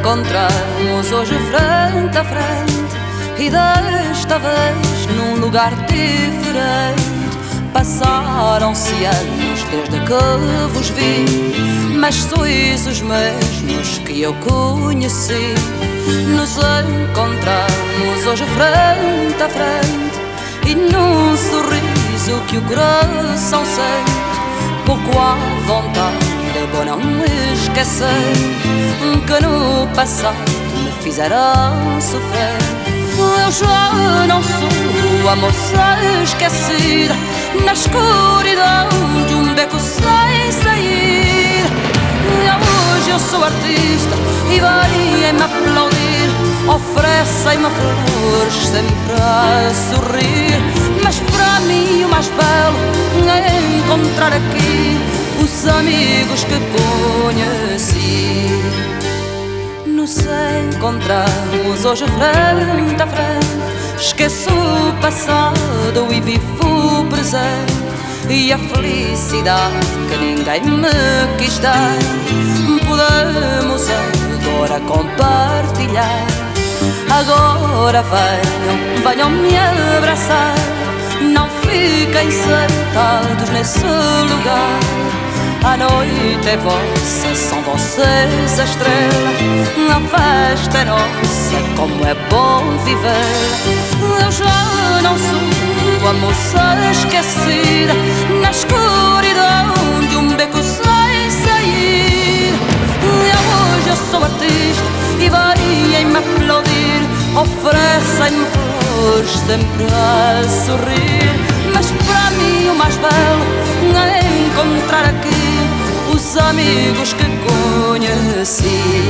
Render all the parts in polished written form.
encontramos hoje frente a frente, e desta vez num lugar diferente. Passaram-se anos desde que vos vi, mas sois os mesmos que eu conheci. Nos encontramos hoje frente a frente, e num sorriso que o coração sente, pouco à vontade, é bom não esquecer que no passado me fizeram sofrer. Eu já não sou a moça esquecida na escuridão de um beco sem sair. Hoje eu sou artista e vêm-me aplaudir, oferecem-me flores sempre a sorrir. Mas para mim o mais belo é encontrar aqui os amigos que conheci. Nos encontramos hoje frente a frente, esqueço o passado e vivo o presente, e a felicidade que ninguém me quis dar podemos agora compartilhar. Agora venham me abraçar, não fiquem sentados nesse lugar. A noite é vossa, são vocês a estrela, a festa é nossa, como é bom viver. Eu já não sou a moça esquecida na escuridão de um beco sem sair. Hoje eu sou artista e vêm-me aplaudir, oferecem-me flores sempre a sorrir. Mas para mim o mais belo é encontrar aqui os amigos que conheci.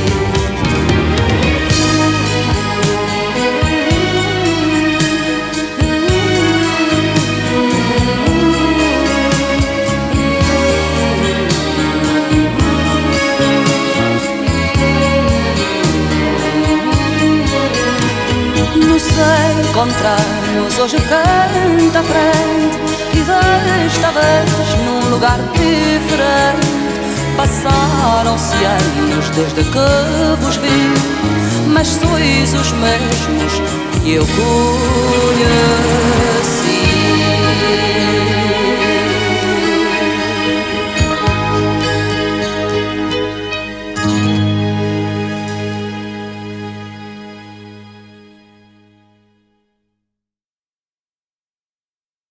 Nos encontramos hoje frente a frente, e desta vez num lugar diferente. Passaram-se anos desde que vos vi, mas sois os mesmos que eu conheço.